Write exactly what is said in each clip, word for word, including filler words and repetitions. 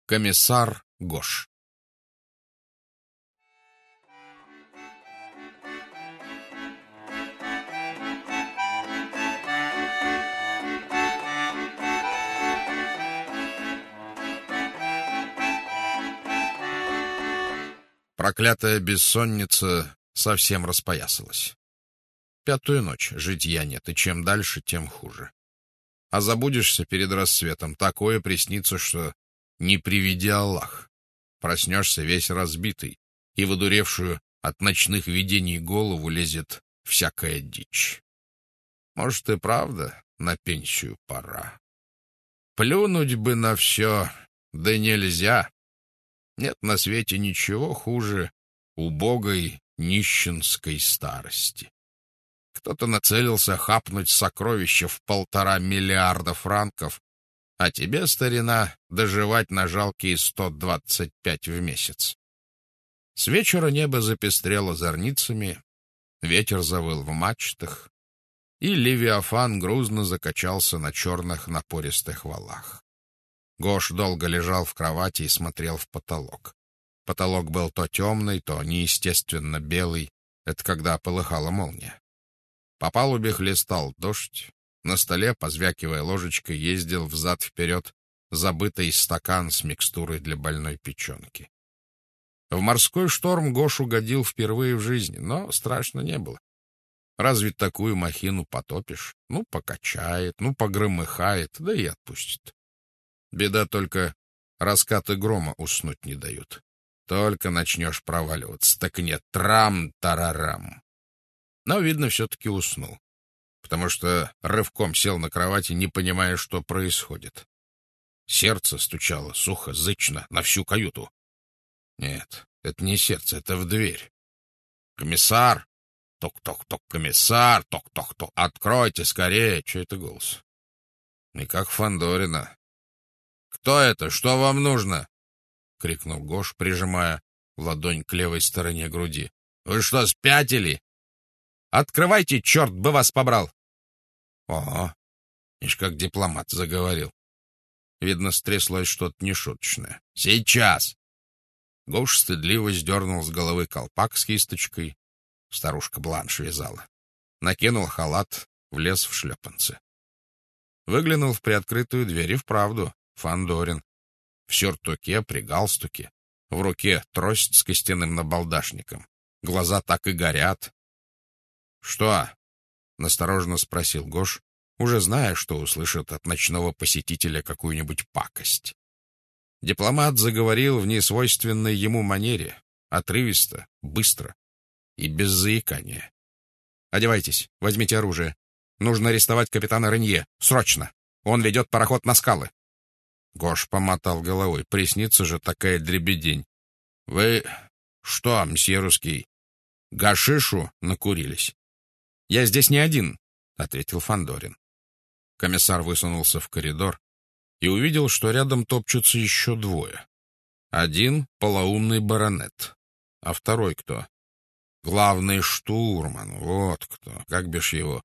Комиссар Гош. Проклятая бессонница совсем распоясалась. Пятую ночь житья нет, и чем дальше, тем хуже. А забудешься перед рассветом, такое приснится, что не приведи Аллах. Проснешься весь разбитый, и в одуревшую от ночных видений голову лезет всякая дичь. Может, и правда на пенсию пора. Плюнуть бы на все, да нельзя. Нет на свете ничего хуже убогой нищенской старости. Кто-то нацелился хапнуть сокровища в полтора миллиарда франков, а тебе, старина, доживать на жалкие сто двадцать пять в месяц. С вечера небо запестрело зорницами, ветер завыл в мачтах, и Левиафан грузно закачался на черных напористых валах. Гош долго лежал в кровати и смотрел в потолок. Потолок был то темный, то неестественно белый. Это когда полыхала молния. По палубе хлестал дождь. На столе, позвякивая ложечкой, ездил взад-вперед забытый стакан с микстурой для больной печенки. В морской шторм Гош угодил впервые в жизни, но страшно не было. Разве такую махину потопишь? Ну, покачает, ну, погромыхает, да и отпустит. Беда только, раскаты грома уснуть не дают. Только начнешь проваливаться, так нет, трам-тарарам. Но, видно, все-таки уснул, потому что рывком сел на кровати, не понимая, что происходит. Сердце стучало сухо, зычно, на всю каюту. Нет, это не сердце, это в дверь. «Комиссар! Ток-ток-ток, комиссар! Ток-ток-ток! Откройте скорее!» Че это голос? Не как Фандорина. «Кто это? Что вам нужно?» — крикнул Гош, прижимая ладонь к левой стороне груди. «Вы что, спятили? Открывайте, черт бы вас побрал!» Ого, ишь как дипломат заговорил. Видно, стряслось что-то нешуточное. «Сейчас!» Гош стыдливо сдернул с головы колпак с кисточкой. Старушка Бланш вязала. Накинул халат, влез в шлепанцы. Выглянул в приоткрытую дверь и вправду Фандорин. В сюртуке, при галстуке, в руке трость с костяным набалдашником. Глаза так и горят. «Что?» — настороженно спросил Гош, уже зная, что услышит от ночного посетителя какую-нибудь пакость. Дипломат заговорил в несвойственной ему манере, отрывисто, быстро и без заикания. «Одевайтесь, возьмите оружие. Нужно арестовать капитана Ренье. Срочно! Он ведет пароход на скалы!» Гош помотал головой. Приснится же такая дребедень. «Вы что, мсье русский, гашишу накурились?» «Я здесь не один», — ответил Фандорин. Комиссар высунулся в коридор и увидел, что рядом топчутся еще двое. Один — полоумный баронет, а второй кто? Главный штурман, вот кто, как бишь его?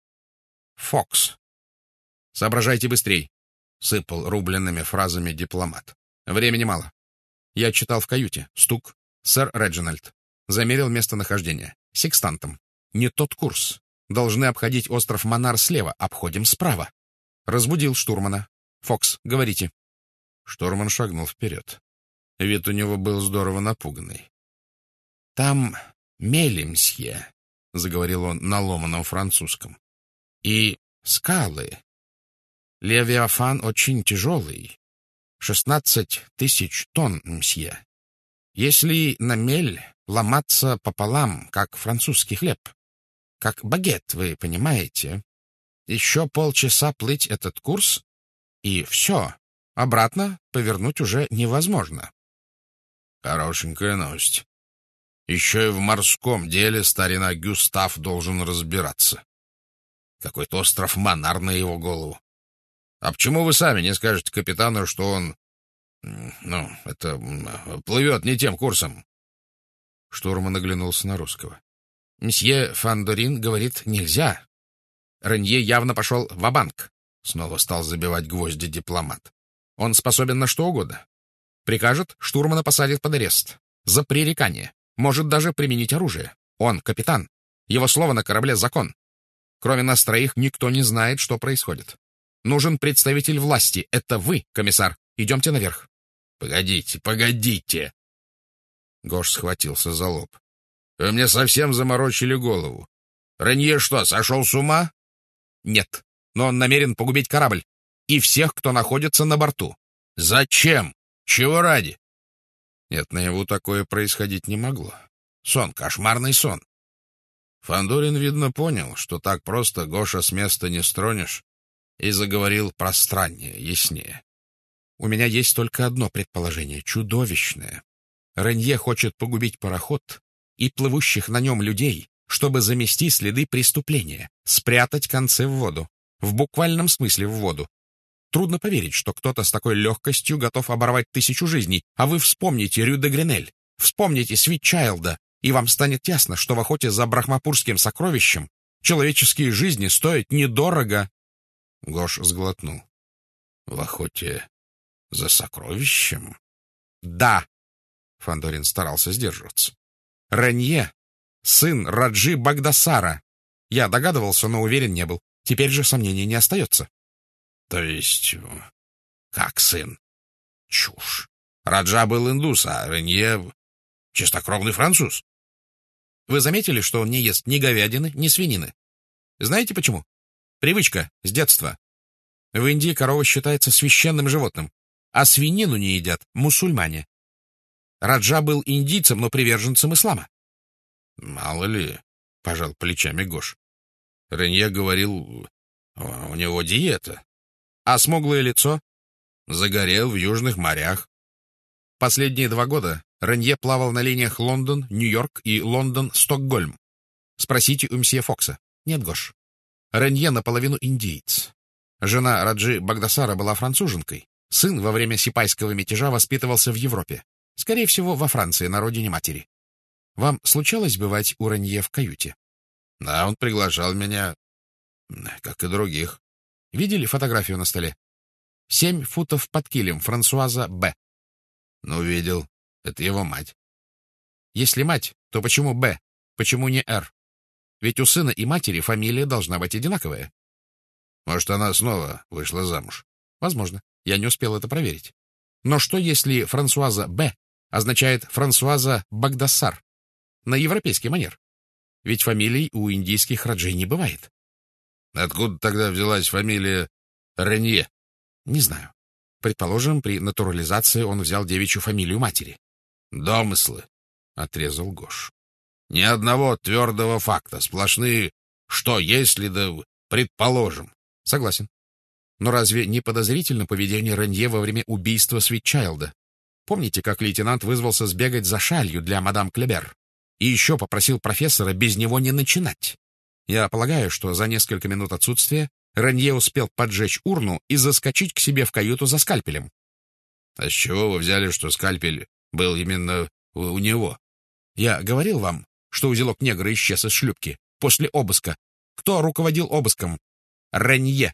Фокс. «Соображайте быстрей», — сыпал рубленными фразами дипломат. «Времени мало. Я читал в каюте. Стук. Сэр Реджинальд. Замерил местонахождение. Секстантом. Не тот курс. Должны обходить остров Монар слева. Обходим справа. Разбудил штурмана. Фокс, говорите». Штурман шагнул вперед. Вид у него был здорово напуганный. «Там мели, мсье», — заговорил он на ломаном французском. «И скалы. Левиафан очень тяжелый. Шестнадцать тысяч тонн, мсье. Если на мель ломаться пополам, как французский хлеб, как багет, вы понимаете, еще полчаса плыть этот курс, и все, обратно повернуть уже невозможно». Хорошенькая новость. Еще и в морском деле старина Гюстав должен разбираться. Какой-то остров Монар на его голову. А почему вы сами не скажете капитану, что он, ну, это, плывет не тем курсом? Штурман оглянулся на русского. «Мсье Фандорин говорит, нельзя. Ренье явно пошел ва-банк», — снова стал забивать гвозди дипломат. «Он способен на что угодно. Прикажет, штурмана посадит под арест. За пререкание. Может даже применить оружие. Он капитан. Его слово на корабле — закон. Кроме нас троих никто не знает, что происходит. Нужен представитель власти. Это вы, комиссар. Идемте наверх. Погодите, погодите. Гош схватился за лоб. Вы мне совсем заморочили голову. Ренье что, сошел с ума? Нет, но он намерен погубить корабль и всех, кто находится на борту. Зачем? Чего ради? Нет, наяву такое происходить не могло. Сон, кошмарный сон. Фандорин, видно, понял, что так просто Гоша с места не стронешь, и заговорил пространнее, яснее. У меня есть только одно предположение, чудовищное. Ренье хочет погубить пароход и плывущих на нем людей, чтобы замести следы преступления, спрятать концы в воду. В буквальном смысле в воду. Трудно поверить, что кто-то с такой легкостью готов оборвать тысячу жизней, а вы вспомните Рю де Гренель, вспомните Свитчайлда, и вам станет ясно, что в охоте за брахмапурским сокровищем человеческие жизни стоят недорого. Гош сглотнул. В охоте за сокровищем? Да. Фандорин старался сдерживаться. Ренье — сын Раджи Багдасара. Я догадывался, но уверен не был. Теперь же сомнений не остается. То есть, как сын? Чушь. Раджа был индус, а Ренье — чистокровный француз. Вы заметили, что он не ест ни говядины, ни свинины? Знаете почему? Привычка с детства. В Индии корова считается священным животным, а свинину не едят мусульмане. Раджа был индийцем, но приверженцем ислама. Мало ли, пожал плечами Гош. Ренье говорил, у него диета. А смуглое лицо? Загорел в южных морях. Последние два года Ренье плавал на линиях Лондон, Нью-Йорк и Лондон-Стокгольм. Спросите у мсье Фокса. Нет, Гош. Ренье наполовину индиец. Жена Раджи Багдасара была француженкой. Сын во время сипайского мятежа воспитывался в Европе. Скорее всего, во Франции, на родине матери. Вам случалось бывать у Ренье в каюте? Да, он приглашал меня, как и других. Видели фотографию на столе? Семь футов под килем, Франсуаза Б. Ну, видел. Это его мать. Если мать, то почему Б? Почему не Р? Ведь у сына и матери фамилия должна быть одинаковая. Может, она снова вышла замуж? Возможно. Я не успел это проверить. Но что, если Франсуаза Б означает Франсуаза Багдасар? На европейский манер. Ведь фамилий у индийских раджей не бывает. Откуда тогда взялась фамилия Ренье? Не знаю. Предположим, при натурализации он взял девичью фамилию матери. Домыслы, — отрезал Гош. Ни одного твердого факта, сплошные «что если да предположим». Согласен. Но разве не подозрительно поведение Ренье во время убийства Свитчайлда? Помните, как лейтенант вызвался сбегать за шалью для мадам Клебер? И еще попросил профессора без него не начинать. Я полагаю, что за несколько минут отсутствия Ренье успел поджечь урну и заскочить к себе в каюту за скальпелем. — А с чего вы взяли, что скальпель был именно у него? — Я говорил вам, что узелок негра исчез из шлюпки после обыска. Кто руководил обыском? Ренье.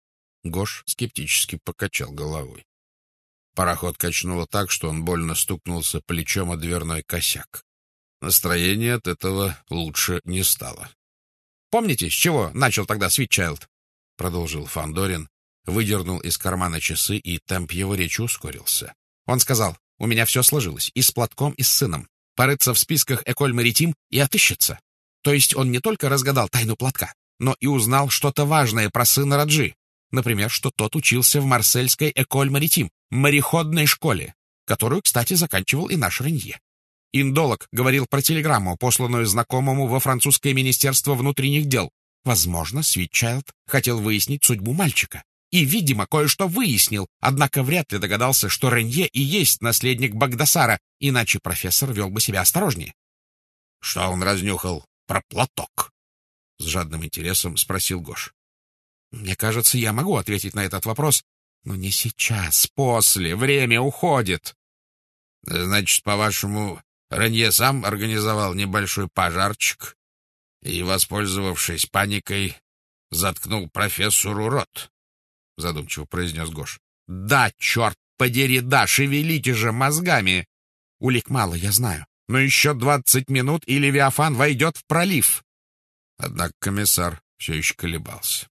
Гош скептически покачал головой. Пароход качнуло так, что он больно стукнулся плечом о дверной косяк. Настроение от этого лучше не стало. — Помните, с чего начал тогда Свитчайлд? — продолжил Фандорин, выдернул из кармана часы, и темп его речи ускорился. Он сказал, у меня все сложилось, и с платком, и с сыном. Порыться в списках Эколь Маритим и отыщется. То есть он не только разгадал тайну платка, но и узнал что-то важное про сына Раджи. Например, что тот учился в марсельской Эколь Маритим, мореходной школе, которую, кстати, заканчивал и наш Ренье. Индолог говорил про телеграмму, посланную знакомому во французское министерство внутренних дел. Возможно, Свитчайлд хотел выяснить судьбу мальчика. И, видимо, кое-что выяснил, однако вряд ли догадался, что Ренье и есть наследник Багдасара, иначе профессор вел бы себя осторожнее. — Что он разнюхал про платок? — с жадным интересом спросил Гош. — Мне кажется, я могу ответить на этот вопрос, но не сейчас, после, время уходит. — Значит, по-вашему, Ренье сам организовал небольшой пожарчик и, воспользовавшись паникой, заткнул профессору рот? — задумчиво произнес Гош. — Да, черт подери, да, шевелите же мозгами! Улик мало, я знаю, но еще двадцать минут, и Левиафан войдет в пролив. Однако комиссар все еще колебался.